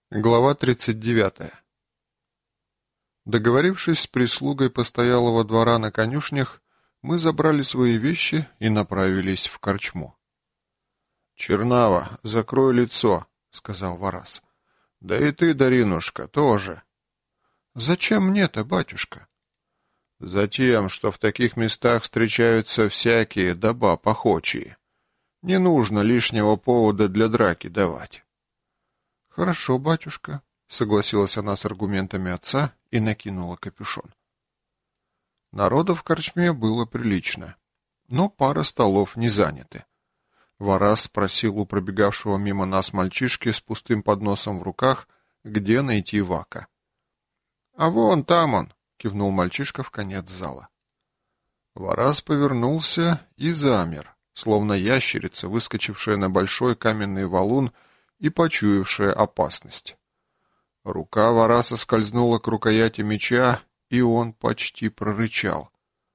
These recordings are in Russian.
Глава 39. Договорившись с прислугой постоялого двора на конюшнях, мы забрали свои вещи и направились в корчму. «Чернава, закрой лицо», — сказал Вараз. «Да и ты, Даринушка, тоже». «Зачем мне-то, батюшка?» «Затем, что в таких местах встречаются всякие доба похочие. Не нужно лишнего повода для драки давать». «Хорошо, батюшка», — согласилась она с аргументами отца и накинула капюшон. Народа в корчме было прилично, но пара столов не заняты. Вараз спросил у пробегавшего мимо нас мальчишки с пустым подносом в руках, где найти Вака. «А вон там он!» — кивнул мальчишка в конец зала. Вараз повернулся и замер, словно ящерица, выскочившая на большой каменный валун и почуявшая опасность. Рука Вараса скользнула к рукояти меча, и он почти прорычал.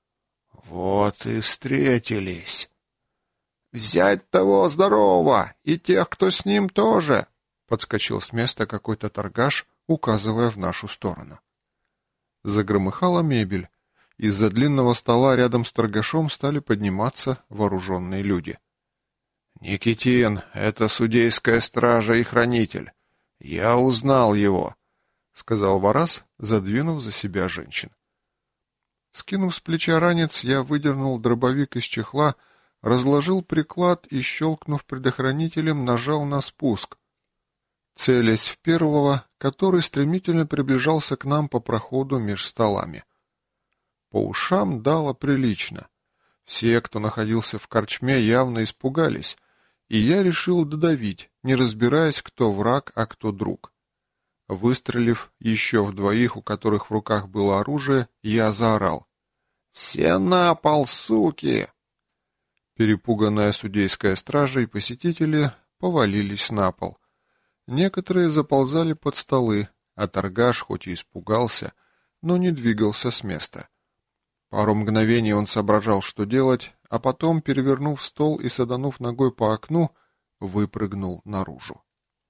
«Вот и встретились!» «Взять того здорового, и тех, кто с ним тоже!» Подскочил с места какой-то торгаш, указывая в нашу сторону. Загромыхала мебель. Из-за длинного стола рядом с торгашом стали подниматься вооруженные люди. «Никитин, это судейская стража и хранитель. Я узнал его», — сказал Вараз, задвинув за себя женщин. Скинув с плеча ранец, я выдернул дробовик из чехла, разложил приклад и, щелкнув предохранителем, нажал на спуск, целясь в первого, который стремительно приближался к нам по проходу меж столами. По ушам дало прилично. Все, кто находился в корчме, явно испугались, и я решил додавить, не разбираясь, кто враг, а кто друг. Выстрелив еще в двоих, у которых в руках было оружие, я заорал: «Все на пол, суки!» Перепуганная судейская стража и посетители повалились на пол. Некоторые заползали под столы, а торгаш хоть и испугался, но не двигался с места. Пару мгновений он соображал, что делать, а потом, перевернув стол и саданув ногой по окну, выпрыгнул наружу.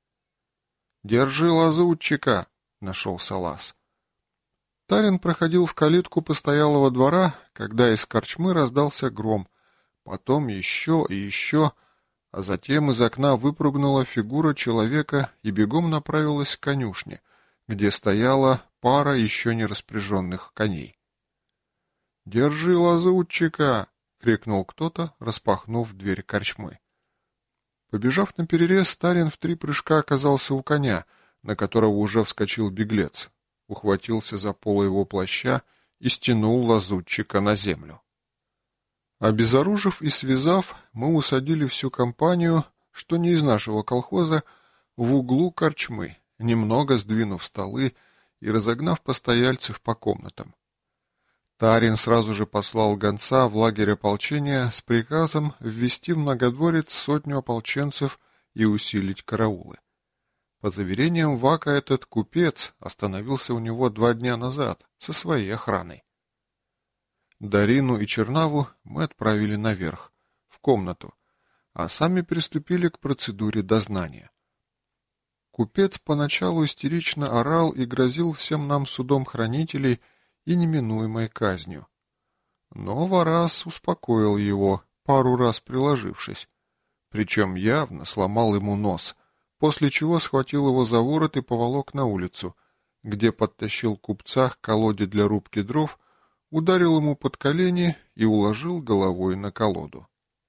«Держи лазутчика!» — нашелся лаз. Тарин проходил в калитку постоялого двора, когда из корчмы раздался гром, потом еще и еще, а затем из окна выпрыгнула фигура человека и бегом направилась к конюшне, где стояла пара еще не распряженных коней. «Держи лазутчика!» — крикнул кто-то, распахнув дверь корчмы. Побежав наперерез, Тарин в 3 прыжка оказался у коня, на которого уже вскочил беглец, ухватился за поло его плаща и стянул лазутчика на землю. Обезоружив и связав, мы усадили всю компанию, что не из нашего колхоза, в углу корчмы, немного сдвинув столы и разогнав постояльцев по комнатам. Тарин сразу же послал гонца в лагерь ополчения с приказом ввести в Многодворец 100 ополченцев и усилить караулы. По заверениям Вака, этот купец остановился у него 2 дня назад со своей охраной. Дарину и Чернаву мы отправили наверх, в комнату, а сами приступили к процедуре дознания. Купец поначалу истерично орал и грозил всем нам судом хранителей и неминуемой казнью. Но Вараз успокоил его, пару раз приложившись, причем явно сломал ему нос, после чего схватил его за ворот и поволок на улицу, где подтащил купца к колоде для рубки дров, ударил ему под колени и уложил головой на колоду.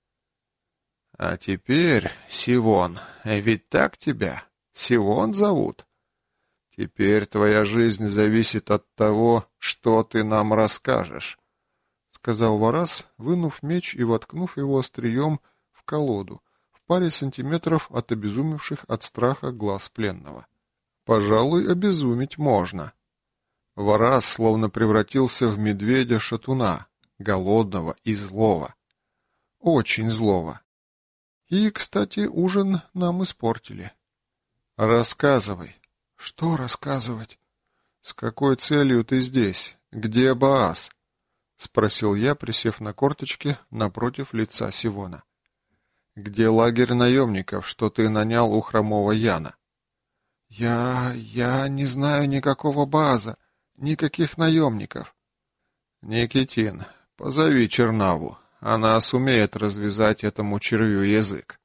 — А теперь, Сивон, ведь так тебя? Сивон зовут? Теперь твоя жизнь зависит от того, что ты нам расскажешь, — сказал Вараз, вынув меч и воткнув его острием в колоду, в паре сантиметров от обезумевших от страха глаз пленного. Пожалуй, обезумить можно. Вараз словно превратился в медведя-шатуна, голодного и злого. Очень злого. И, кстати, ужин нам испортили. Рассказывай. Что рассказывать? С какой целью ты здесь? Где Баас? Спросил я, присев на корточки напротив лица Сивона. Где лагерь наемников, что ты нанял у хромого Яна? Я не знаю никакого база, никаких наемников. Никитин, позови Чернаву. Она сумеет развязать этому червю язык.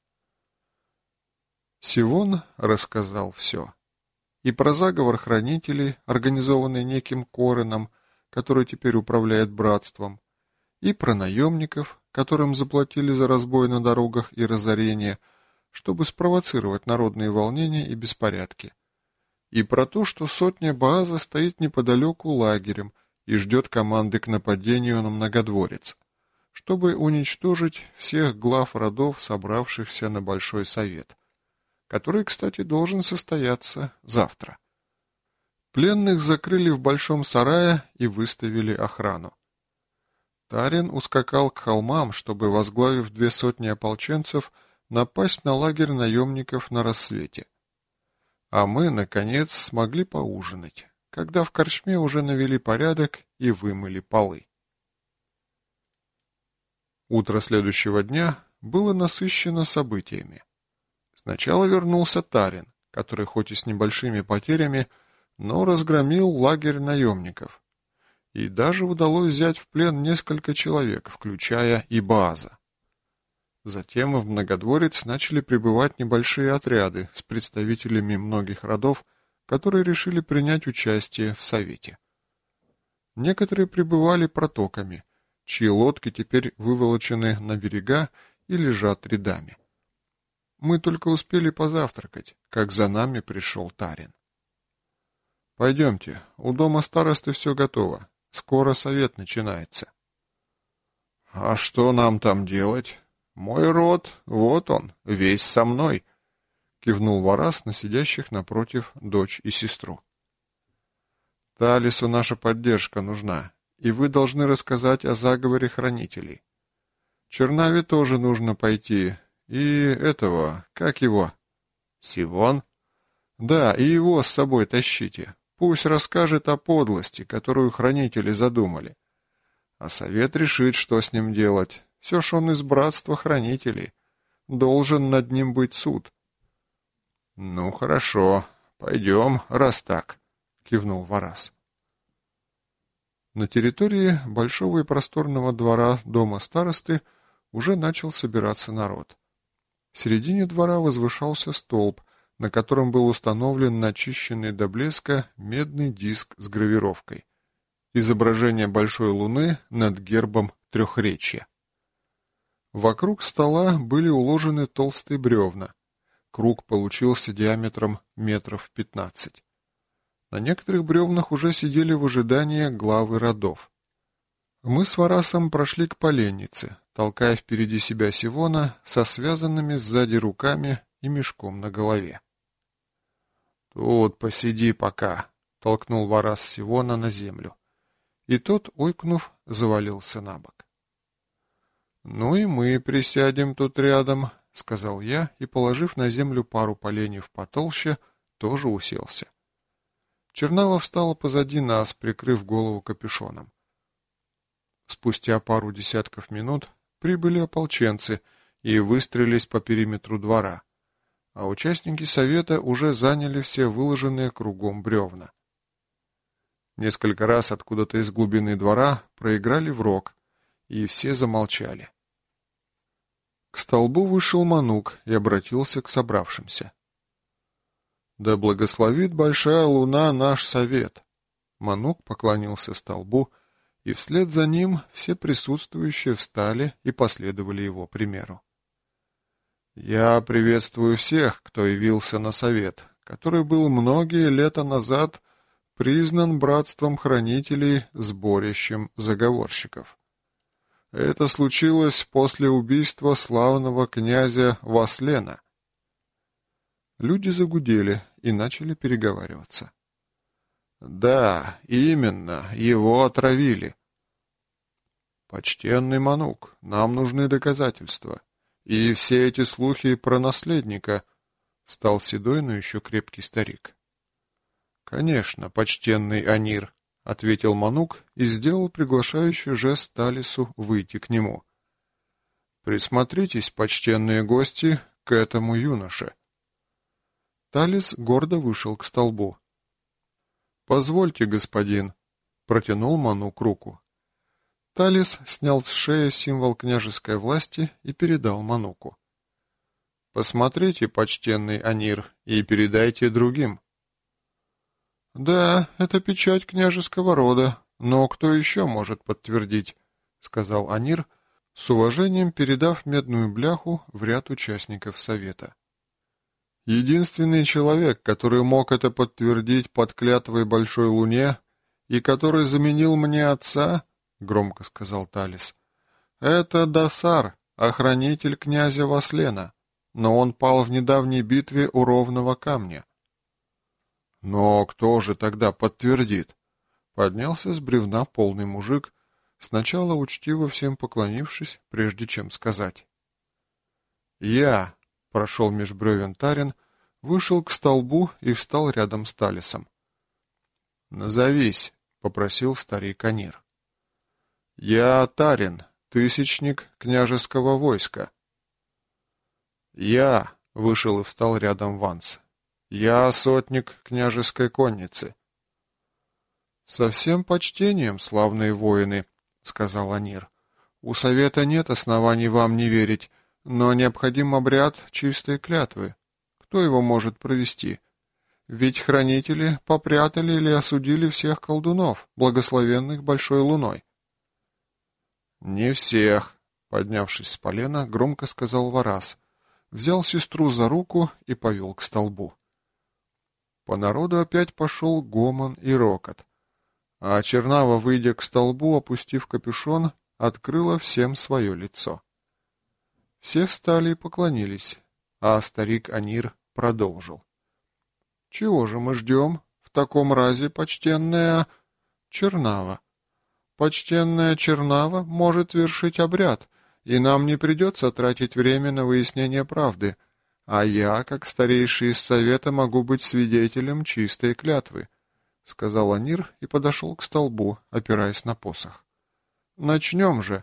Сивон рассказал все. И про заговор хранителей, организованный неким Кореном, который теперь управляет братством, и про наемников, которым заплатили за разбой на дорогах и разорение, чтобы спровоцировать народные волнения и беспорядки, и про то, что сотня Бааза стоит неподалеку лагерем и ждет команды к нападению на Многодворец, чтобы уничтожить всех глав родов, собравшихся на Большой Совет, который, кстати, должен состояться завтра. Пленных закрыли в большом сарае и выставили охрану. Тарин ускакал к холмам, чтобы, возглавив 200 ополченцев, напасть на лагерь наемников на рассвете. А мы, наконец, смогли поужинать, когда в корчме уже навели порядок и вымыли полы. Утро следующего дня было насыщено событиями. Сначала вернулся Тарин, который хоть и с небольшими потерями, но разгромил лагерь наемников. И даже удалось взять в плен несколько человек, включая и Бааза. Затем в Многодворец начали прибывать небольшие отряды с представителями многих родов, которые решили принять участие в Совете. Некоторые прибывали протоками, чьи лодки теперь выволочены на берега и лежат рядами. Мы только успели позавтракать, как за нами пришел Тарин. «Пойдемте, у дома старосты все готово. Скоро совет начинается». «А что нам там делать? Мой род, вот он, весь со мной», — кивнул Варас на сидящих напротив дочь и сестру. «Талису наша поддержка нужна, и вы должны рассказать о заговоре хранителей. Чернаве тоже нужно пойти, и этого, как его? Сивон? Да, и его с собой тащите. Пусть расскажет о подлости, которую хранители задумали. А совет решит, что с ним делать. Все ж он из братства хранителей. Должен над ним быть суд». «Ну, хорошо, пойдем, раз так», — кивнул Варас. На территории большого и просторного двора дома старосты уже начал собираться народ. В середине двора возвышался столб, на котором был установлен начищенный до блеска медный диск с гравировкой. Изображение большой луны над гербом Трехречья. Вокруг стола были уложены толстые бревна. Круг получился диаметром метров 15. На некоторых бревнах уже сидели в ожидании главы родов. Мы с Варасом прошли к поленнице, толкая впереди себя Сивона со связанными сзади руками и мешком на голове. «Тут посиди пока», — толкнул Варас Сивона на землю. И тот, ойкнув, завалился на бок. «Ну и мы присядем тут рядом», — сказал я, и, положив на землю пару поленьев потолще, тоже уселся. Чернава встала позади нас, прикрыв голову капюшоном. Спустя пару десятков минут прибыли ополченцы и выстроились по периметру двора, а участники совета уже заняли все выложенные кругом бревна. Несколько раз откуда-то из глубины двора проиграли в рог, и все замолчали. К столбу вышел Манук и обратился к собравшимся. «Да благословит большая луна наш совет!» Манук поклонился столбу, и вслед за ним все присутствующие встали и последовали его примеру. «Я приветствую всех, кто явился на совет, который был многие лета назад признан братством хранителей сборищем заговорщиков. Это случилось после убийства славного князя Васлена». Люди загудели и начали переговариваться. «Да, именно, его отравили». «Почтенный Манук, нам нужны доказательства. И все эти слухи про наследника», — стал седой, но еще крепкий старик. «Конечно, почтенный Анир», — ответил Манук и сделал приглашающий жест Талису выйти к нему. «Присмотритесь, почтенные гости, к этому юноше». Талис гордо вышел к столбу. «Позвольте, господин», — протянул Манук руку. Талис снял с шеи символ княжеской власти и передал Мануку. «Посмотрите, почтенный Анир, и передайте другим». «Да, это печать княжеского рода, но кто еще может подтвердить?» — сказал Анир, с уважением передав медную бляху в ряд участников совета. «Единственный человек, который мог это подтвердить под клятвой Большой Луне и который заменил мне отца, — громко сказал Талис, — это Дасар, охранитель князя Васлена, но он пал в недавней битве у Ровного камня». «Но кто же тогда подтвердит?» Поднялся с бревна полный мужик, сначала учтиво всем поклонившись, прежде чем сказать. «Я», — прошел меж бревен Тарин, вышел к столбу и встал рядом с Талисом. «Назовись», — попросил старик Анир. «Я Тарин, тысячник княжеского войска». «Я», — вышел и встал рядом Ванс. «Я сотник княжеской конницы». «Со всем почтением, славные воины», — сказал Анир. «У совета нет оснований вам не верить, но необходим обряд чистой клятвы. Кто его может провести? Ведь хранители попрятали или осудили всех колдунов, благословенных Большой Луной». «Не всех», — поднявшись с полена, громко сказал Варас, взял сестру за руку и повел к столбу. По народу опять пошел гомон и рокот, а Чернава, выйдя к столбу, опустив капюшон, открыла всем свое лицо. Все встали и поклонились, а старик Анир продолжил. «Чего же мы ждем? В таком разе, почтенная Чернава. Почтенная Чернава может вершить обряд, и нам не придется тратить время на выяснение правды, а я, как старейший из совета, могу быть свидетелем чистой клятвы», — сказал Анир и подошел к столбу, опираясь на посох. «Начнем же».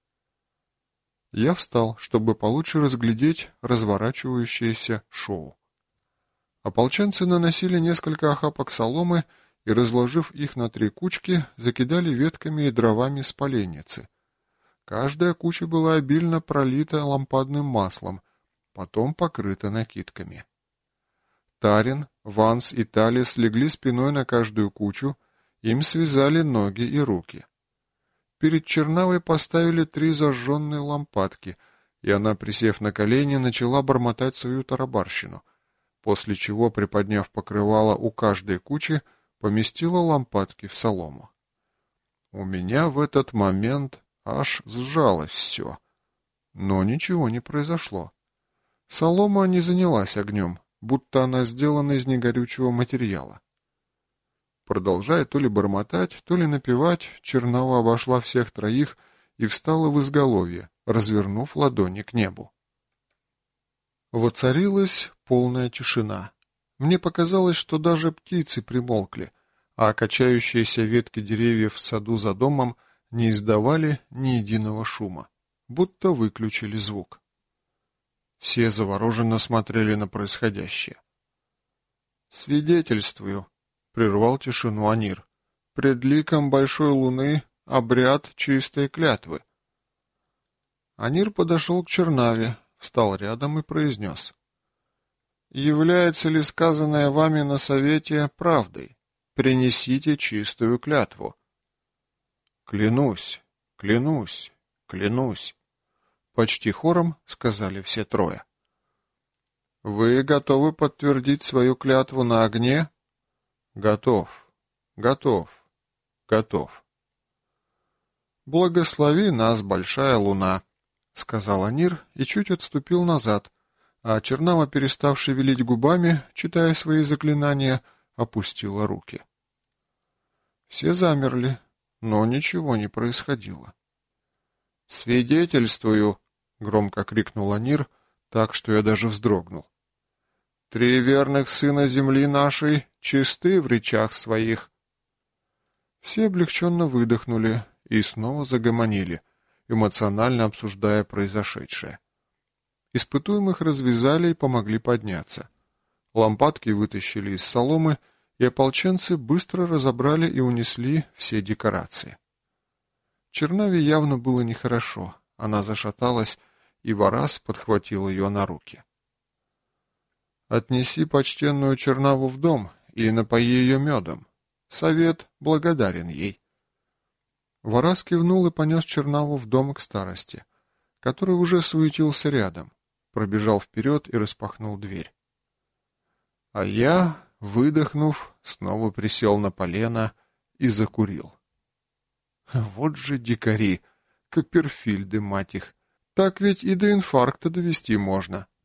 Я встал, чтобы получше разглядеть разворачивающееся шоу. Ополченцы наносили несколько охапок соломы и, разложив их на 3 кучки, закидали ветками и дровами с поленницы. Каждая куча была обильно пролита лампадным маслом, потом покрыта накидками. Тарин, Ванс и Талис легли спиной на каждую кучу, им связали ноги и руки. Перед Чернавой поставили 3 зажженные лампадки, и она, присев на колени, начала бормотать свою тарабарщину, после чего, приподняв покрывало у каждой кучи, поместила лампадки в солому. У меня в этот момент аж сжалось все, но ничего не произошло. Солома не занялась огнем, будто она сделана из негорючего материала. Продолжая то ли бормотать, то ли напевать, Чернова обошла всех 3 и встала в изголовье, развернув ладони к небу. Воцарилась полная тишина. Мне показалось, что даже птицы примолкли, а качающиеся ветки деревьев в саду за домом не издавали ни единого шума, будто выключили звук. Все завороженно смотрели на происходящее. «Свидетельствую», — прервал тишину Анир, — «пред ликом Большой Луны обряд чистой клятвы». Анир подошел к Чернаве, встал рядом и произнес: «Является ли сказанное вами на совете правдой? Принесите чистую клятву». «Клянусь, клянусь, клянусь», — почти хором сказали все 3. «Вы готовы подтвердить свою клятву на огне?» «Готов, готов, готов». «Благослови нас, Большая Луна», — сказал Анир и чуть отступил назад, а Чернава, перестав шевелить губами, читая свои заклинания, опустила руки. Все замерли, но ничего не происходило. «Свидетельствую!» — громко крикнул Анир, так что я даже вздрогнул. 3 верных сына земли нашей чисты в речах своих». Все облегченно выдохнули и снова загомонили, эмоционально обсуждая произошедшее. Испытуемых развязали и помогли подняться. Лампадки вытащили из соломы, и ополченцы быстро разобрали и унесли все декорации. Чернаве явно было нехорошо, она зашаталась, и Варас подхватил ее на руки. «Отнеси почтенную Чернаву в дом и напои ее медом. Совет благодарен ей». Варас кивнул и понес Чернаву в дом к старости, который уже суетился рядом, пробежал вперед и распахнул дверь. А я, выдохнув, снова присел на полено и закурил. Вот же дикари, Копперфильды, мать их, так ведь и до инфаркта довести можно.